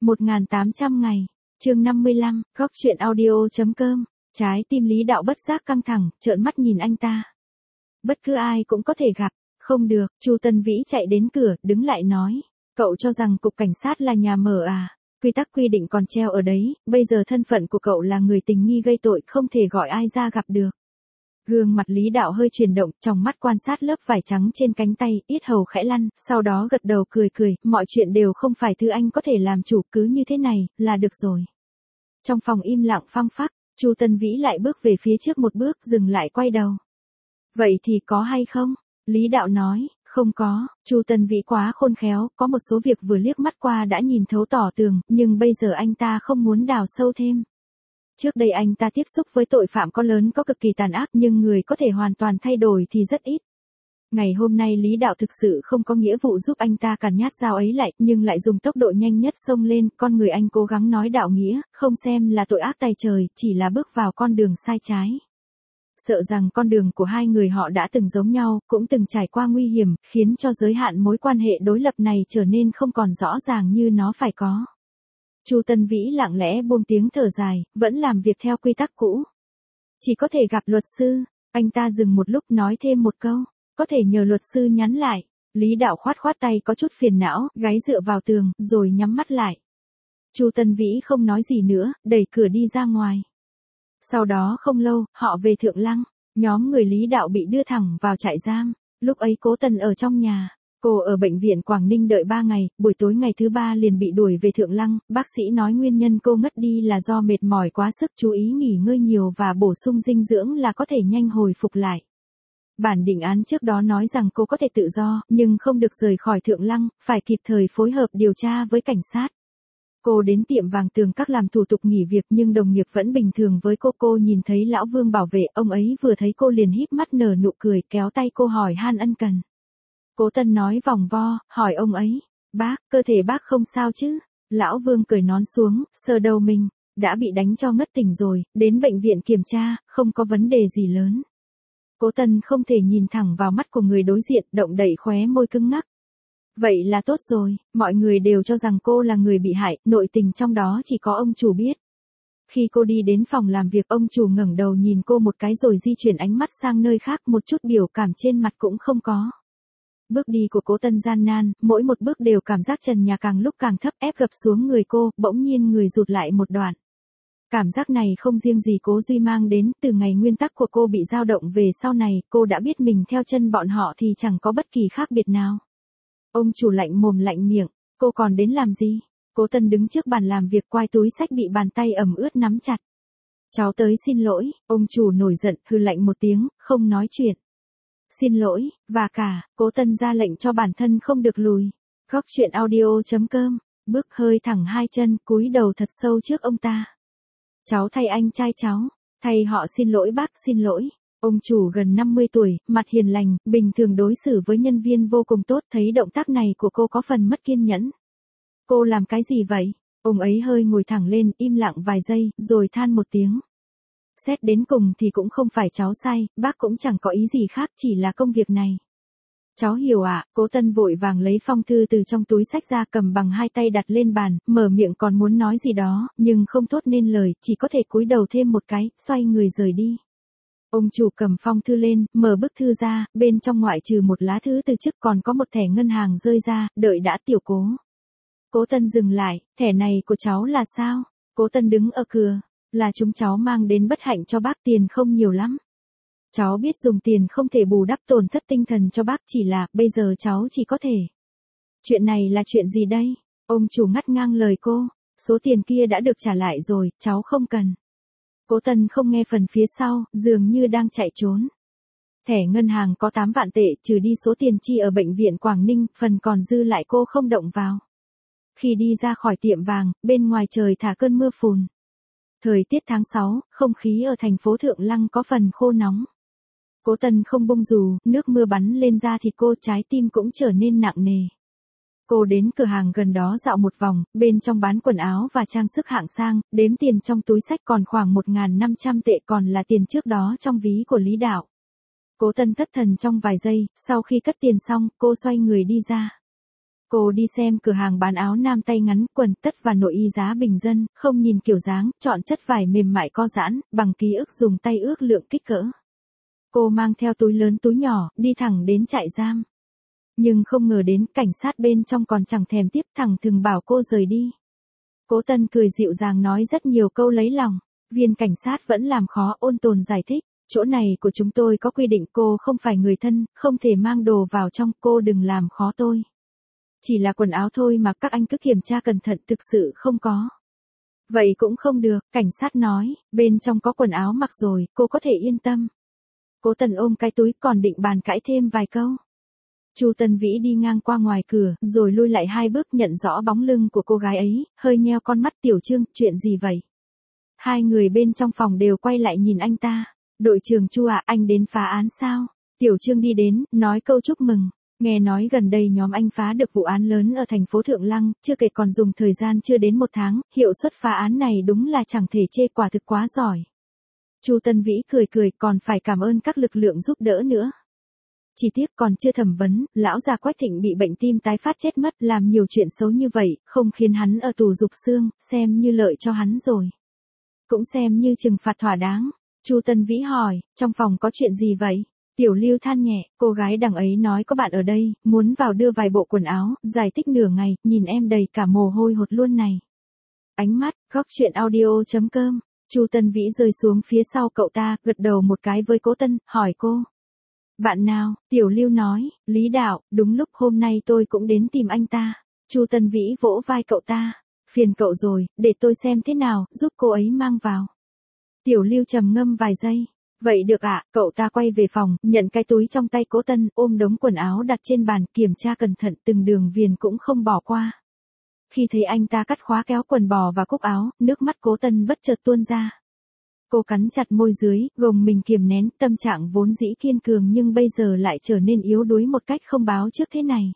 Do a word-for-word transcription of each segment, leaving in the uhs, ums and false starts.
một nghìn tám trăm ngày, chương năm mươi lăm, góc chuyện audio.com, trái tim Lý Đạo bất giác căng thẳng, trợn mắt nhìn anh ta. Bất cứ ai cũng có thể gặp, không được, Chu Tân Vĩ chạy đến cửa, đứng lại nói, cậu cho rằng cục cảnh sát là nhà mở à, quy tắc quy định còn treo ở đấy, bây giờ thân phận của cậu là người tình nghi gây tội, không thể gọi ai ra gặp được. Gương mặt Lý Đạo hơi chuyển động, trong mắt quan sát lớp vải trắng trên cánh tay, yết hầu khẽ lăn, sau đó gật đầu cười cười, mọi chuyện đều không phải thứ anh có thể làm chủ, cứ như thế này, là được rồi. Trong phòng im lặng phăng phắc, Chu Tân Vĩ lại bước về phía trước một bước, dừng lại quay đầu. Vậy thì có hay không? Lý Đạo nói, không có, Chu Tân Vĩ quá khôn khéo, có một số việc vừa liếc mắt qua đã nhìn thấu tỏ tường, nhưng bây giờ anh ta không muốn đào sâu thêm. Trước đây anh ta tiếp xúc với tội phạm có lớn có cực kỳ tàn ác, nhưng người có thể hoàn toàn thay đổi thì rất ít. Ngày hôm nay Lý Đạo thực sự không có nghĩa vụ giúp anh ta càn nhát dao ấy lại, nhưng lại dùng tốc độ nhanh nhất xông lên, con người anh cố gắng nói đạo nghĩa, không xem là tội ác tày trời, chỉ là bước vào con đường sai trái. Sợ rằng con đường của hai người họ đã từng giống nhau, cũng từng trải qua nguy hiểm, khiến cho giới hạn mối quan hệ đối lập này trở nên không còn rõ ràng như nó phải có. Chu Tân Vĩ lặng lẽ buông tiếng thở dài, vẫn làm việc theo quy tắc cũ. Chỉ có thể gặp luật sư, anh ta dừng một lúc nói thêm một câu, có thể nhờ luật sư nhắn lại. Lý Đạo khoát khoát tay có chút phiền não, gáy dựa vào tường, rồi nhắm mắt lại. Chu Tân Vĩ không nói gì nữa, đẩy cửa đi ra ngoài. Sau đó không lâu, họ về Thượng Lăng, nhóm người Lý Đạo bị đưa thẳng vào trại giam, lúc ấy Cố Tần ở trong nhà. Cô ở bệnh viện Quảng Ninh đợi ba ngày, buổi tối ngày thứ ba liền bị đuổi về Thượng Lăng, bác sĩ nói nguyên nhân cô ngất đi là do mệt mỏi quá sức, chú ý nghỉ ngơi nhiều và bổ sung dinh dưỡng là có thể nhanh hồi phục lại. Bản định án trước đó nói rằng cô có thể tự do, nhưng không được rời khỏi Thượng Lăng, phải kịp thời phối hợp điều tra với cảnh sát. Cô đến tiệm vàng Tường Các làm thủ tục nghỉ việc nhưng đồng nghiệp vẫn bình thường với cô. Cô nhìn thấy lão Vương bảo vệ, ông ấy vừa thấy cô liền híp mắt nở nụ cười, kéo tay cô hỏi han ân cần. Cố Tân nói vòng vo, hỏi ông ấy, bác, cơ thể bác không sao chứ? Lão Vương cởi nón xuống, sờ đầu mình, đã bị đánh cho ngất tỉnh rồi, đến bệnh viện kiểm tra, không có vấn đề gì lớn. Cố Tân không thể nhìn thẳng vào mắt của người đối diện, động đậy khóe môi cứng ngắc. Vậy là tốt rồi, mọi người đều cho rằng cô là người bị hại, nội tình trong đó chỉ có ông chủ biết. Khi cô đi đến phòng làm việc, ông chủ ngẩng đầu nhìn cô một cái rồi di chuyển ánh mắt sang nơi khác, một chút biểu cảm trên mặt cũng không có. Bước đi của Cố Tân gian nan, mỗi một bước đều cảm giác trần nhà càng lúc càng thấp ép gập xuống người cô, bỗng nhiên người rụt lại một đoạn. Cảm giác này không riêng gì Cố Duy mang đến, từ ngày nguyên tắc của cô bị dao động về sau này, cô đã biết mình theo chân bọn họ thì chẳng có bất kỳ khác biệt nào. Ông chủ lạnh mồm lạnh miệng, cô còn đến làm gì? Cố Tân đứng trước bàn làm việc, quai túi xách bị bàn tay ẩm ướt nắm chặt. Cháu tới xin lỗi, ông chủ nổi giận, hừ lạnh một tiếng, không nói chuyện. Xin lỗi, và cả, Cố Tân ra lệnh cho bản thân không được lùi. Góc chuyện audio.com, bước hơi thẳng hai chân, cúi đầu thật sâu trước ông ta. Cháu thay anh trai cháu, thay họ xin lỗi bác, xin lỗi. Ông chủ gần năm mươi tuổi, mặt hiền lành, bình thường đối xử với nhân viên vô cùng tốt, thấy động tác này của cô có phần mất kiên nhẫn. Cô làm cái gì vậy? Ông ấy hơi ngồi thẳng lên, im lặng vài giây, rồi than một tiếng. Xét đến cùng thì cũng không phải cháu sai, bác cũng chẳng có ý gì khác, chỉ là công việc này. Cháu hiểu ạ, à, Cố Tân vội vàng lấy phong thư từ trong túi xách ra, cầm bằng hai tay đặt lên bàn, mở miệng còn muốn nói gì đó, nhưng không thốt nên lời, chỉ có thể cúi đầu thêm một cái, xoay người rời đi. Ông chủ cầm phong thư lên, mở bức thư ra, bên trong ngoại trừ một lá thư từ chức còn có một thẻ ngân hàng rơi ra, đợi đã tiểu Cố. Cố Tân dừng lại, thẻ này của cháu là sao? Cố Tân đứng ở cửa, là chúng cháu mang đến bất hạnh cho bác, tiền không nhiều lắm. Cháu biết dùng tiền không thể bù đắp tổn thất tinh thần cho bác, chỉ là, bây giờ cháu chỉ có thể. Chuyện này là chuyện gì đây? Ông chủ ngắt ngang lời cô, số tiền kia đã được trả lại rồi, cháu không cần. Cố Tân không nghe phần phía sau, dường như đang chạy trốn. Thẻ ngân hàng có tám vạn tệ, trừ đi số tiền chi ở bệnh viện Quảng Ninh, phần còn dư lại cô không động vào. Khi đi ra khỏi tiệm vàng, bên ngoài trời thả cơn mưa phùn. Thời tiết tháng sáu, không khí ở thành phố Thượng Lăng có phần khô nóng. Cố Tân không bông dù, nước mưa bắn lên da thịt cô, trái tim cũng trở nên nặng nề. Cô đến cửa hàng gần đó dạo một vòng, bên trong bán quần áo và trang sức hạng sang, đếm tiền trong túi xách còn khoảng một nghìn năm trăm tệ, còn là tiền trước đó trong ví của Lý Đạo. Cố Tân thất thần trong vài giây, sau khi cất tiền xong, cô xoay người đi ra. Cô đi xem cửa hàng bán áo nam tay ngắn, quần tất và nội y giá bình dân, không nhìn kiểu dáng, chọn chất vải mềm mại co giãn, bằng ký ức dùng tay ước lượng kích cỡ. Cô mang theo túi lớn túi nhỏ, đi thẳng đến trại giam. Nhưng không ngờ đến, cảnh sát bên trong còn chẳng thèm tiếp, thẳng thừng bảo cô rời đi. Cố Tân cười dịu dàng nói rất nhiều câu lấy lòng. Viên cảnh sát vẫn làm khó, ôn tồn giải thích. Chỗ này của chúng tôi có quy định, cô không phải người thân, không thể mang đồ vào trong, cô đừng làm khó tôi. Chỉ là quần áo thôi mà, các anh cứ kiểm tra cẩn thận, thực sự không có. Vậy cũng không được, cảnh sát nói, bên trong có quần áo mặc rồi, cô có thể yên tâm. Cố Tân ôm cái túi, còn định bàn cãi thêm vài câu. Chu Tân Vĩ đi ngang qua ngoài cửa, rồi lui lại hai bước, nhận rõ bóng lưng của cô gái ấy, hơi nheo con mắt. Tiểu Trương, chuyện gì vậy? Hai người bên trong phòng đều quay lại nhìn anh ta. Đội trưởng Chu à, anh đến phá án sao? Tiểu Trương đi đến, nói câu chúc mừng. Nghe nói gần đây nhóm anh phá được vụ án lớn ở thành phố Thượng Lăng, chưa kể còn dùng thời gian chưa đến một tháng, hiệu suất phá án này đúng là chẳng thể chê, quả thực quá giỏi. Chu Tân Vĩ cười cười, còn phải cảm ơn các lực lượng giúp đỡ nữa. Chỉ tiếc còn chưa thẩm vấn, lão già Quách Thịnh bị bệnh tim tái phát chết mất, làm nhiều chuyện xấu như vậy, không khiến hắn ở tù dục xương, xem như lợi cho hắn rồi. Cũng xem như trừng phạt thỏa đáng. Chu Tân Vĩ hỏi, trong phòng có chuyện gì vậy? Tiểu Lưu than nhẹ, cô gái đằng ấy nói có bạn ở đây, muốn vào đưa vài bộ quần áo, giải thích nửa ngày, nhìn em đầy cả mồ hôi hột luôn này. Ánh mắt, góc truyện audio chấm com. Chu Tân Vĩ rơi xuống phía sau cậu ta, gật đầu một cái với Cố Tân, hỏi cô. Bạn nào? Tiểu Lưu nói, Lý Đạo, đúng lúc hôm nay tôi cũng đến tìm anh ta. Chu Tân Vĩ vỗ vai cậu ta, phiền cậu rồi, để tôi xem thế nào, giúp cô ấy mang vào. Tiểu Lưu trầm ngâm vài giây. Vậy được ạ, à, cậu ta quay về phòng, nhận cái túi trong tay Cố Tân, ôm đống quần áo đặt trên bàn, kiểm tra cẩn thận từng đường viền cũng không bỏ qua. Khi thấy anh ta cắt khóa kéo quần bò và cúc áo, nước mắt Cố Tân bất chợt tuôn ra. Cô cắn chặt môi dưới, gồng mình kiềm nén, tâm trạng vốn dĩ kiên cường nhưng bây giờ lại trở nên yếu đuối một cách không báo trước thế này.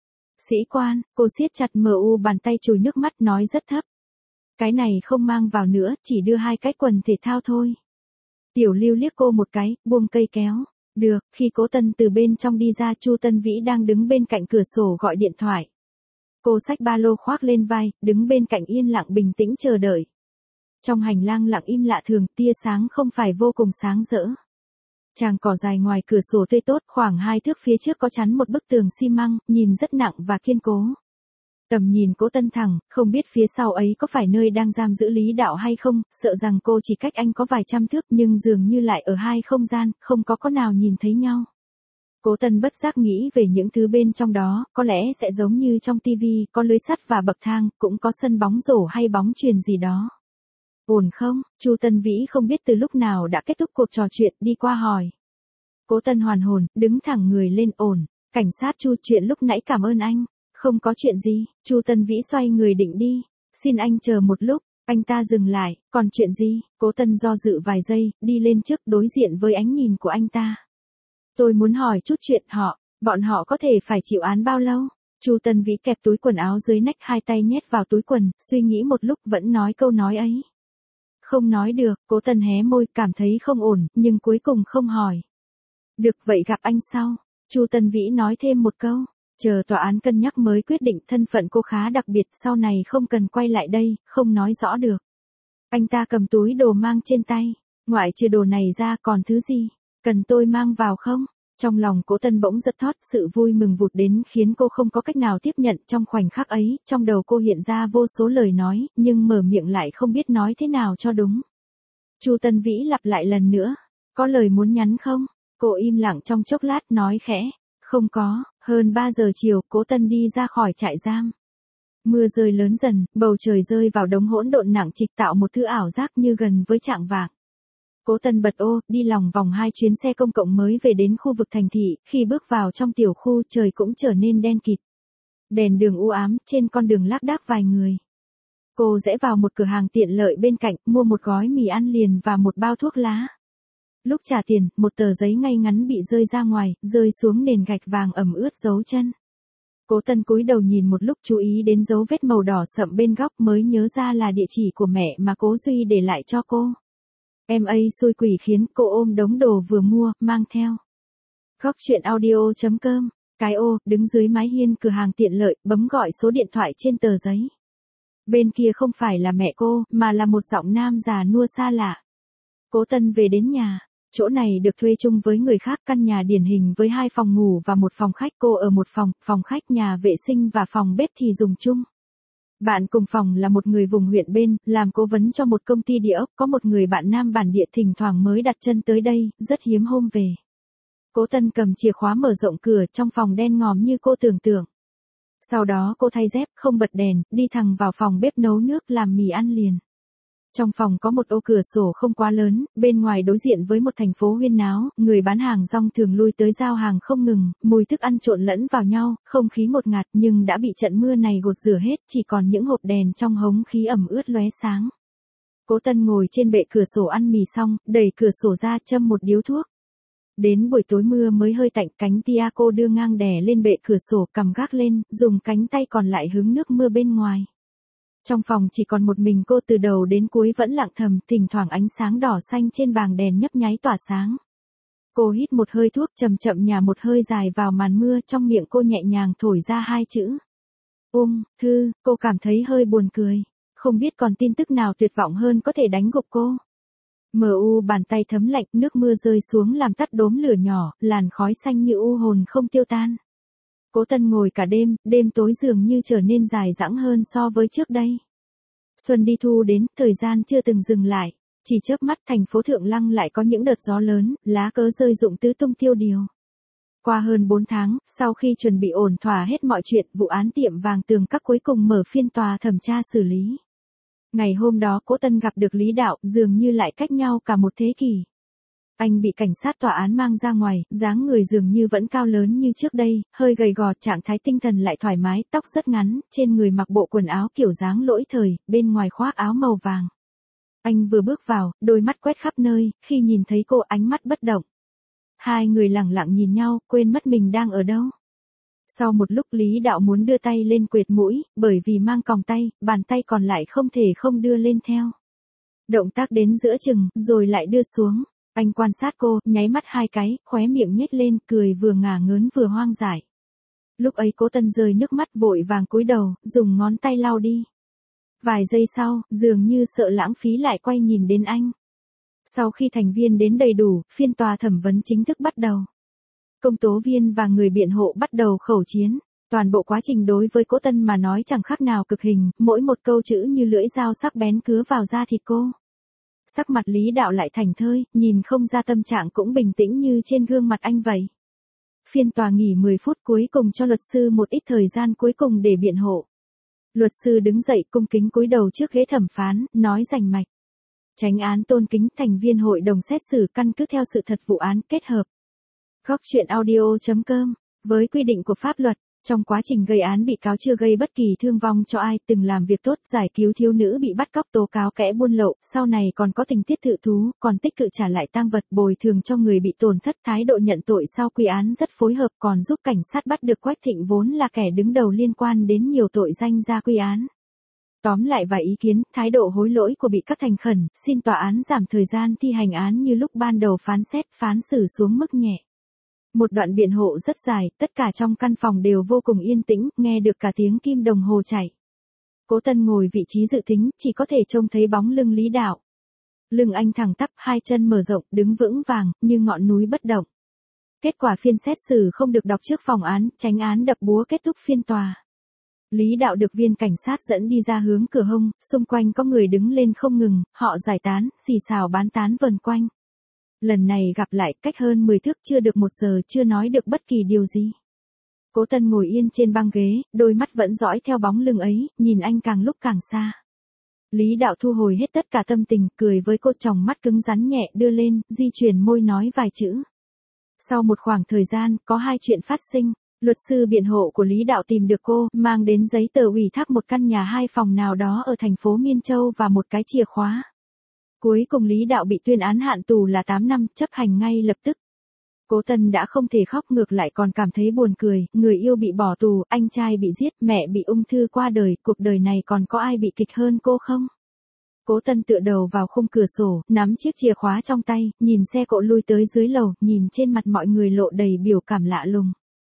Sĩ quan, cô siết chặt mờ u bàn tay chùi nước mắt, nói rất thấp. Cái này không mang vào nữa, chỉ đưa hai cái quần thể thao thôi. Tiểu Lưu liếc cô một cái, buông cây kéo. Được, khi Cố Tân từ bên trong đi ra, Chu Tân Vĩ đang đứng bên cạnh cửa sổ gọi điện thoại. Cô xách ba lô khoác lên vai, đứng bên cạnh yên lặng bình tĩnh chờ đợi. Trong hành lang lặng im lạ thường, tia sáng không phải vô cùng sáng rỡ. Tràng cỏ dài ngoài cửa sổ tươi tốt, khoảng hai thước phía trước có chắn một bức tường xi măng, nhìn rất nặng và kiên cố. Tầm nhìn Cố Tân thẳng, không biết phía sau ấy có phải nơi đang giam giữ Lý Đạo hay không, sợ rằng cô chỉ cách anh có vài trăm thước nhưng dường như lại ở hai không gian, không có có nào nhìn thấy nhau. Cố Tân bất giác nghĩ về những thứ bên trong đó, có lẽ sẽ giống như trong tivi, có lưới sắt và bậc thang, cũng có sân bóng rổ hay bóng chuyền gì đó. Ổn không? Chu Tân Vĩ không biết từ lúc nào đã kết thúc cuộc trò chuyện, đi qua hỏi. Cố Tân hoàn hồn, đứng thẳng người lên, ổn. Cảnh sát Chu, chuyện lúc nãy cảm ơn anh. Không có chuyện gì. Chu Tân Vĩ xoay người định đi. Xin anh chờ một lúc. Anh ta dừng lại, còn chuyện gì? Cố Tân do dự vài giây, đi lên trước, đối diện với ánh nhìn của anh ta. Tôi muốn hỏi chút chuyện họ, bọn họ có thể phải chịu án bao lâu? Chu Tân Vĩ kẹp túi quần áo dưới nách, hai tay nhét vào túi quần, suy nghĩ một lúc vẫn nói câu nói ấy. Không nói được, Cố Tân hé môi, cảm thấy không ổn, nhưng cuối cùng không hỏi. Được, vậy gặp anh sau. Chu Tân Vĩ nói thêm một câu. Chờ tòa án cân nhắc mới quyết định, thân phận cô khá đặc biệt, sau này không cần quay lại đây, không nói rõ được. Anh ta cầm túi đồ mang trên tay. Ngoại trừ đồ này ra còn thứ gì? Cần tôi mang vào không? Trong lòng Cố Tân bỗng giật thót, sự vui mừng vụt đến khiến cô không có cách nào tiếp nhận. Trong khoảnh khắc ấy, trong đầu cô hiện ra vô số lời nói, nhưng mở miệng lại không biết nói thế nào cho đúng. Chu Tân Vĩ lặp lại lần nữa. Có lời muốn nhắn không? Cô im lặng trong chốc lát, nói khẽ. Không có. Hơn ba giờ chiều, Cố Tân đi ra khỏi trại giam. Mưa rơi lớn dần, bầu trời rơi vào đống hỗn độn nặng trịch, tạo một thứ ảo giác như gần với chạng vạng. Cố Tân bật ô, đi lòng vòng hai chuyến xe công cộng mới về đến khu vực thành thị, khi bước vào trong tiểu khu, trời cũng trở nên đen kịt. Đèn đường u ám, trên con đường lác đác vài người. Cô rẽ vào một cửa hàng tiện lợi bên cạnh, mua một gói mì ăn liền và một bao thuốc lá. Lúc trả tiền, một tờ giấy ngay ngắn bị rơi ra ngoài, rơi xuống nền gạch vàng ẩm ướt dấu chân. Cố Tân cúi đầu nhìn một lúc, chú ý đến dấu vết màu đỏ sậm bên góc, mới nhớ ra là địa chỉ của mẹ mà Cố Duy để lại cho cô. Em ấy xui quỷ khiến cô ôm đống đồ vừa mua, mang theo. Góc truyện audio chấm com cái ô, đứng dưới mái hiên cửa hàng tiện lợi, bấm gọi số điện thoại trên tờ giấy. Bên kia không phải là mẹ cô, mà là một giọng nam già nua xa lạ. Cố Tân về đến nhà. Chỗ này được thuê chung với người khác, căn nhà điển hình với hai phòng ngủ và một phòng khách. Cô ở một phòng, phòng khách, nhà vệ sinh và phòng bếp thì dùng chung. Bạn cùng phòng là một người vùng huyện bên, làm cố vấn cho một công ty địa ốc, có một người bạn nam bản địa thỉnh thoảng mới đặt chân tới đây, rất hiếm hôm về. Cố Tân cầm chìa khóa mở rộng cửa, trong phòng đen ngòm như cô tưởng tượng. Sau đó cô thay dép, không bật đèn, đi thẳng vào phòng bếp nấu nước làm mì ăn liền. Trong phòng có một ô cửa sổ không quá lớn, bên ngoài đối diện với một thành phố huyên náo, người bán hàng rong thường lui tới giao hàng không ngừng, mùi thức ăn trộn lẫn vào nhau, không khí ngột ngạt nhưng đã bị trận mưa này gột rửa hết, chỉ còn những hộp đèn trong hống khí ẩm ướt lóe sáng. Cố Tân ngồi trên bệ cửa sổ ăn mì xong, đẩy cửa sổ ra châm một điếu thuốc. Đến buổi tối mưa mới hơi tạnh, cánh tia cô đưa ngang đè lên bệ cửa sổ, cầm gác lên, dùng cánh tay còn lại hứng nước mưa bên ngoài. Trong phòng chỉ còn một mình cô, từ đầu đến cuối vẫn lặng thầm, thỉnh thoảng ánh sáng đỏ xanh trên bảng đèn nhấp nháy tỏa sáng. Cô hít một hơi thuốc, chậm chậm nhả một hơi dài vào màn mưa, trong miệng cô nhẹ nhàng thổi ra hai chữ. Ung thư, cô cảm thấy hơi buồn cười. Không biết còn tin tức nào tuyệt vọng hơn có thể đánh gục cô. Mờ u bàn tay thấm lạnh, nước mưa rơi xuống làm tắt đốm lửa nhỏ, làn khói xanh như u hồn không tiêu tan. Cố Tân ngồi cả đêm, đêm tối dường như trở nên dài dẳng hơn so với trước đây. Xuân đi thu đến, thời gian chưa từng dừng lại. Chỉ chớp mắt thành phố Thượng Lăng lại có những đợt gió lớn, lá cớ rơi rụng tứ tung tiêu điều. Qua hơn bốn tháng, sau khi chuẩn bị ổn thỏa hết mọi chuyện, vụ án tiệm vàng Tường Các cuối cùng mở phiên tòa thẩm tra xử lý. Ngày hôm đó Cố Tân gặp được Lý Đạo, dường như lại cách nhau cả một thế kỷ. Anh bị cảnh sát tòa án mang ra ngoài, dáng người dường như vẫn cao lớn như trước đây, hơi gầy gò, trạng thái tinh thần lại thoải mái, tóc rất ngắn, trên người mặc bộ quần áo kiểu dáng lỗi thời, bên ngoài khoác áo màu vàng. Anh vừa bước vào, đôi mắt quét khắp nơi, khi nhìn thấy cô ánh mắt bất động. Hai người lặng lặng nhìn nhau, quên mất mình đang ở đâu. Sau một lúc Lý Đạo muốn đưa tay lên quệt mũi, bởi vì mang còng tay, bàn tay còn lại không thể không đưa lên theo. Động tác đến giữa chừng, rồi lại đưa xuống. Anh quan sát cô, nháy mắt hai cái, khóe miệng nhếch lên, cười vừa ngả ngớn vừa hoang dại. Lúc ấy Cố Tân rơi nước mắt, vội vàng cúi đầu, dùng ngón tay lau đi. Vài giây sau, dường như sợ lãng phí lại quay nhìn đến anh. Sau khi thành viên đến đầy đủ, phiên tòa thẩm vấn chính thức bắt đầu. Công tố viên và người biện hộ bắt đầu khẩu chiến. Toàn bộ quá trình đối với Cố Tân mà nói chẳng khác nào cực hình, mỗi một câu chữ như lưỡi dao sắc bén cứa vào da thịt cô. Sắc mặt Lý Đạo lại thảnh thơi, nhìn không ra tâm trạng cũng bình tĩnh như trên gương mặt anh vậy. Phiên tòa nghỉ mười phút, cuối cùng cho luật sư một ít thời gian cuối cùng để biện hộ. Luật sư đứng dậy cung kính cúi đầu trước ghế thẩm phán, nói rành mạch. Chánh án tôn kính thành viên hội đồng xét xử căn cứ theo sự thật vụ án kết hợp. Góc truyện audio chấm com. Với quy định của pháp luật, trong quá trình gây án bị cáo chưa gây bất kỳ thương vong cho ai, từng làm việc tốt, giải cứu thiếu nữ bị bắt cóc, tố cáo kẻ buôn lậu, sau này còn có tình tiết tự thú, còn tích cực trả lại tang vật, bồi thường cho người bị tổn thất, thái độ nhận tội sau quy án rất phối hợp, còn giúp cảnh sát bắt được Quách Thịnh vốn là kẻ đứng đầu liên quan đến nhiều tội danh ra quy án. Tóm lại vài ý kiến, thái độ hối lỗi của bị cáo thành khẩn, xin tòa án giảm thời gian thi hành án như lúc ban đầu phán xét, phán xử xuống mức nhẹ. Một đoạn biện hộ rất dài, tất cả trong căn phòng đều vô cùng yên tĩnh, nghe được cả tiếng kim đồng hồ chạy. Cố Tân ngồi vị trí dự tính, chỉ có thể trông thấy bóng lưng Lý Đạo. Lưng anh thẳng tắp, hai chân mở rộng, đứng vững vàng, như ngọn núi bất động. Kết quả phiên xét xử không được đọc trước phòng án, chánh án đập búa kết thúc phiên tòa. Lý Đạo được viên cảnh sát dẫn đi ra hướng cửa hông, xung quanh có người đứng lên không ngừng, họ giải tán, xì xào bán tán vần quanh. Lần này gặp lại, cách hơn mười thước, chưa được một giờ, chưa nói được bất kỳ điều gì. Cố Tân ngồi yên trên băng ghế, đôi mắt vẫn dõi theo bóng lưng ấy, nhìn anh càng lúc càng xa. Lý Đạo thu hồi hết tất cả tâm tình, cười với cô, tròng mắt cứng rắn nhẹ đưa lên, di chuyển môi nói vài chữ. Sau một khoảng thời gian, có hai chuyện phát sinh. Luật sư biện hộ của Lý Đạo tìm được cô, mang đến giấy tờ ủy thác một căn nhà hai phòng nào đó ở thành phố Miên Châu và một cái chìa khóa. Cuối cùng Lý Đạo bị tuyên án hạn tù là tám năm, chấp hành ngay lập tức. Cố Tân đã không thể khóc, ngược lại còn cảm thấy buồn cười, người yêu bị bỏ tù, anh trai bị giết, mẹ bị ung thư qua đời, cuộc đời này còn có ai bị kịch hơn cô không? Cố Tân tựa đầu vào khung cửa sổ, nắm chiếc chìa khóa trong tay, nhìn xe cộ lui tới dưới lầu, nhìn trên mặt mọi người lộ đầy biểu cảm lạ lùng.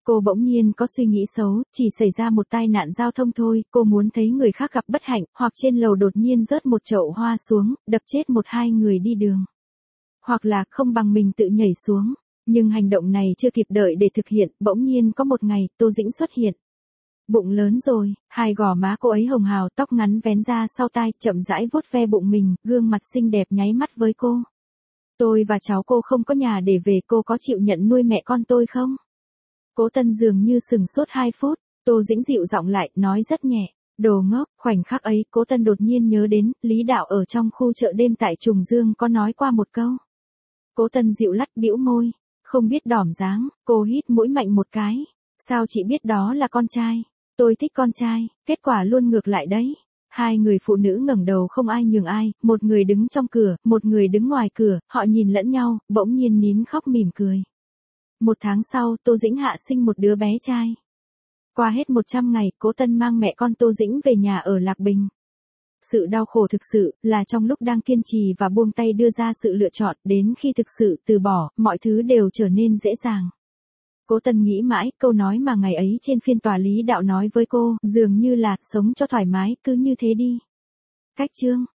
Cô bỗng nhiên có suy nghĩ xấu, chỉ xảy ra một tai nạn giao thông thôi, cô muốn thấy người khác gặp bất hạnh, hoặc trên lầu đột nhiên rớt một chậu hoa xuống, đập chết một hai người đi đường. Hoặc là không bằng mình tự nhảy xuống. Nhưng hành động này chưa kịp đợi để thực hiện, bỗng nhiên có một ngày, Tô Dĩnh xuất hiện. Bụng lớn rồi, hai gò má cô ấy hồng hào, tóc ngắn vén ra sau tai, chậm rãi vuốt ve bụng mình, gương mặt xinh đẹp nháy mắt với cô. Tôi và cháu cô không có nhà để về, cô có chịu nhận nuôi mẹ con tôi không? Cố Tân dường như sừng sốt hai phút, Tô Dĩnh dịu giọng lại, nói rất nhẹ. Đồ ngốc, khoảnh khắc ấy, Cố Tân đột nhiên nhớ đến, Lý Đạo ở trong khu chợ đêm tại Trùng Dương có nói qua một câu. Cố Tân dịu lắt bĩu môi, không biết đỏm dáng, cô hít mũi mạnh một cái. Sao chị biết đó là con trai? Tôi thích con trai, kết quả luôn ngược lại đấy. Hai người phụ nữ ngẩng đầu không ai nhường ai, một người đứng trong cửa, một người đứng ngoài cửa, họ nhìn lẫn nhau, bỗng nhiên nín khóc mỉm cười. Một tháng sau, Tô Dĩnh hạ sinh một đứa bé trai. Qua hết một trăm ngày, Cố Tân mang mẹ con Tô Dĩnh về nhà ở Lạc Bình. Sự đau khổ thực sự là trong lúc đang kiên trì và buông tay đưa ra sự lựa chọn, đến khi thực sự từ bỏ, mọi thứ đều trở nên dễ dàng. Cố Tân nghĩ mãi, câu nói mà ngày ấy trên phiên tòa Lý Đạo nói với cô, dường như là, sống cho thoải mái, cứ như thế đi. Cách chương